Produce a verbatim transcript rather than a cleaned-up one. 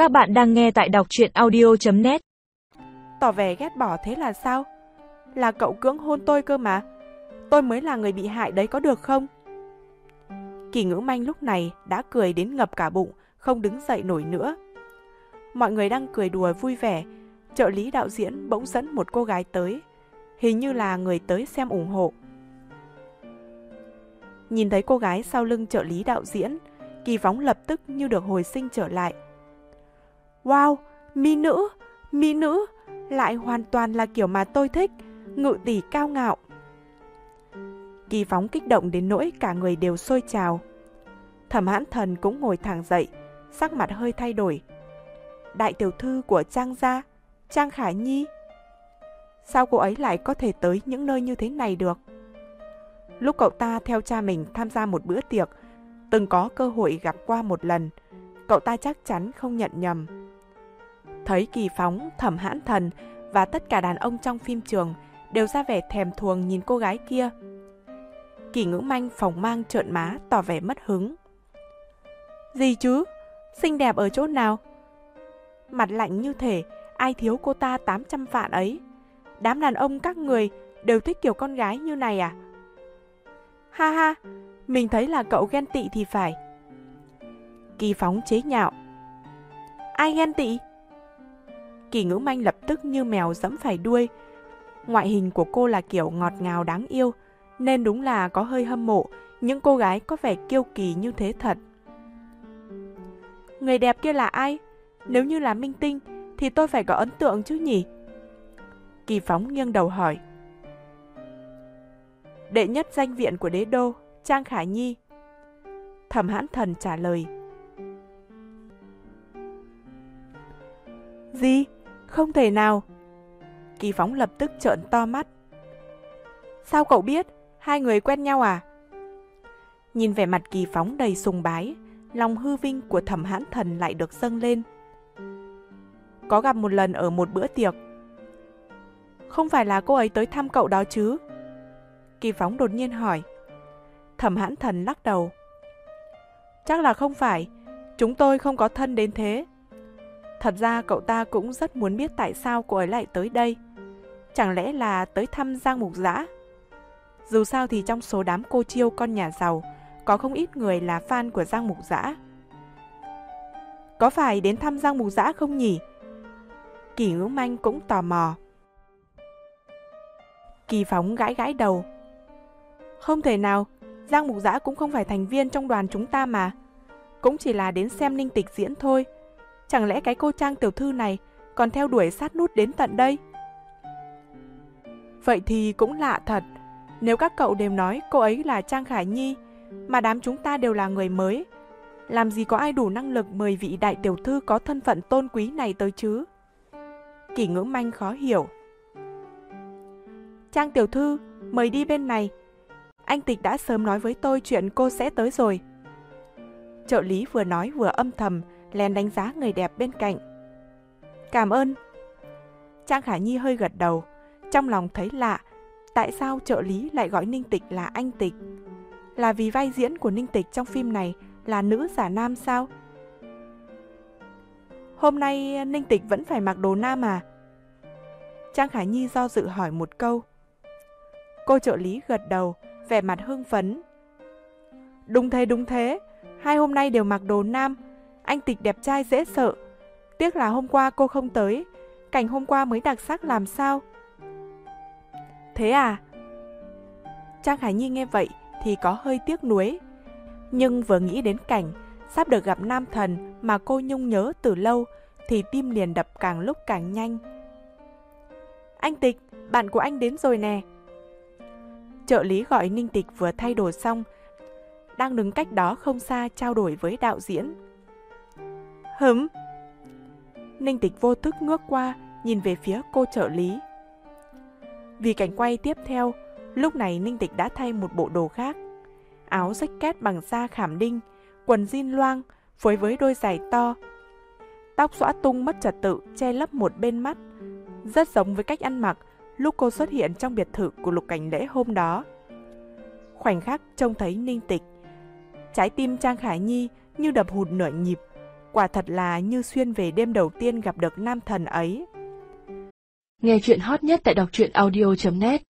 Các bạn đang nghe tại đọc truyện audio chấm net. Tỏ vẻ ghét bỏ thế là sao? Là cậu cưỡng hôn tôi cơ mà. Tôi mới là người bị hại đấy, có được không? Kỳ Ngữ Manh lúc này đã cười đến ngập cả bụng, không đứng dậy nổi nữa. Mọi người đang cười đùa vui vẻ, trợ lý đạo diễn bỗng dẫn một cô gái tới, hình như là người tới xem ủng hộ. Nhìn thấy cô gái sau lưng trợ lý đạo diễn, Kỳ Phóng lập tức như được hồi sinh trở lại. Wow, mỹ nữ, mỹ nữ, lại hoàn toàn là kiểu mà tôi thích, ngự tỷ cao ngạo. Kỳ Phóng kích động đến nỗi cả người đều sôi trào. Thẩm Hãn Thần cũng ngồi thẳng dậy, sắc mặt hơi thay đổi. Đại tiểu thư của Trang gia, Trang Khả Nhi. Sao cô ấy lại có thể tới những nơi như thế này được? Lúc cậu ta theo cha mình tham gia một bữa tiệc, từng có cơ hội gặp qua một lần, cậu ta chắc chắn không nhận nhầm. Thấy Kỳ Phóng, Thẩm Hãn Thần và tất cả đàn ông trong phim trường đều ra vẻ thèm thuồng nhìn cô gái kia. Kỳ Ngữ Manh phồng mang trợn má, tỏ vẻ mất hứng. Gì chứ? Xinh đẹp ở chỗ nào? Mặt lạnh như thể ai thiếu cô ta tám trăm vạn ấy. Đám đàn ông các người đều thích kiểu con gái như này à? Ha ha, mình thấy là cậu ghen tị thì phải. Kỳ Phóng chế nhạo. Ai ghen tị? Kỳ Ngữ Manh lập tức như mèo giẫm phải đuôi. Ngoại hình của cô là kiểu ngọt ngào đáng yêu, nên đúng là có hơi hâm mộ những cô gái có vẻ kiêu kỳ như thế thật. Người đẹp kia là ai? Nếu như là minh tinh thì tôi phải có ấn tượng chứ nhỉ? Kỳ Phóng nghiêng đầu hỏi. Đệ nhất danh viện của đế đô, Trang Khả Nhi. Thẩm Hãn Thần trả lời. Gì? Không thể nào. Kỳ Phóng lập tức trợn to mắt. Sao cậu biết? Hai người quen nhau à? Nhìn vẻ mặt Kỳ Phóng đầy sùng bái, lòng hư vinh của Thẩm Hãn Thần lại được dâng lên. Có gặp một lần ở một bữa tiệc. Không phải là cô ấy tới thăm cậu đó chứ? Kỳ Phóng đột nhiên hỏi. Thẩm Hãn Thần lắc đầu. Chắc là không phải, chúng tôi không có thân đến thế. Thật ra cậu ta cũng rất muốn biết tại sao cô ấy lại tới đây. Chẳng lẽ là tới thăm Giang Mục Dã? Dù sao thì trong số đám cô chiêu con nhà giàu, có không ít người là fan của Giang Mục Dã. Có phải đến thăm Giang Mục Dã không nhỉ? Kỳ Ngữ Manh cũng tò mò. Kỳ Phóng gãi gãi đầu. Không thể nào, Giang Mục Dã cũng không phải thành viên trong đoàn chúng ta mà. Cũng chỉ là đến xem Ninh Tịch diễn thôi. Chẳng lẽ cái cô Trang tiểu thư này còn theo đuổi sát nút đến tận đây? Vậy thì cũng lạ thật. Nếu các cậu đều nói cô ấy là Trang Khả Nhi, mà đám chúng ta đều là người mới, làm gì có ai đủ năng lực mời vị đại tiểu thư có thân phận tôn quý này tới chứ? Kỳ Ngữ Manh khó hiểu. Trang tiểu thư, mời đi bên này. Anh Tịch đã sớm nói với tôi chuyện cô sẽ tới rồi. Trợ lý vừa nói vừa âm thầm lén đánh giá người đẹp bên cạnh. Cảm ơn. Trang Khả Nhi hơi gật đầu, trong lòng thấy lạ. Tại sao trợ lý lại gọi Ninh Tịch là anh Tịch? Là vì vai diễn của Ninh Tịch trong phim này là nữ giả nam sao? Hôm nay Ninh Tịch vẫn phải mặc đồ nam à? Trang Khả Nhi do dự hỏi một câu. Cô trợ lý gật đầu, vẻ mặt hưng phấn. Đúng thế, đúng thế. Hai hôm nay đều mặc đồ nam. Anh Tịch đẹp trai dễ sợ. Tiếc là hôm qua cô không tới. Cảnh hôm qua mới đặc sắc làm sao? Thế à? Trang Khả Nhi nghe vậy thì có hơi tiếc nuối. Nhưng vừa nghĩ đến cảnh sắp được gặp nam thần mà cô nhung nhớ từ lâu thì tim liền đập càng lúc càng nhanh. Anh Tịch, bạn của anh đến rồi nè. Trợ lý gọi Ninh Tịch vừa thay đồ xong, đang đứng cách đó không xa trao đổi với đạo diễn. Hửm? Ninh Tịch vô thức ngước qua, nhìn về phía cô trợ lý. Vì cảnh quay tiếp theo, lúc này Ninh Tịch đã thay một bộ đồ khác. Áo jacket bằng da khảm đinh, quần jean loang, phối với đôi giày to. Tóc xõa tung mất trật tự, che lấp một bên mắt. Rất giống với cách ăn mặc lúc cô xuất hiện trong biệt thự của Lục Cảnh Lễ hôm đó. Khoảnh khắc trông thấy Ninh Tịch, trái tim Trang Khả Nhi như đập hụt nửa nhịp. Quả thật là như xuyên về đêm đầu tiên gặp được nam thần ấy. Nghe chuyện hot nhất tại đọc truyện audio chấm net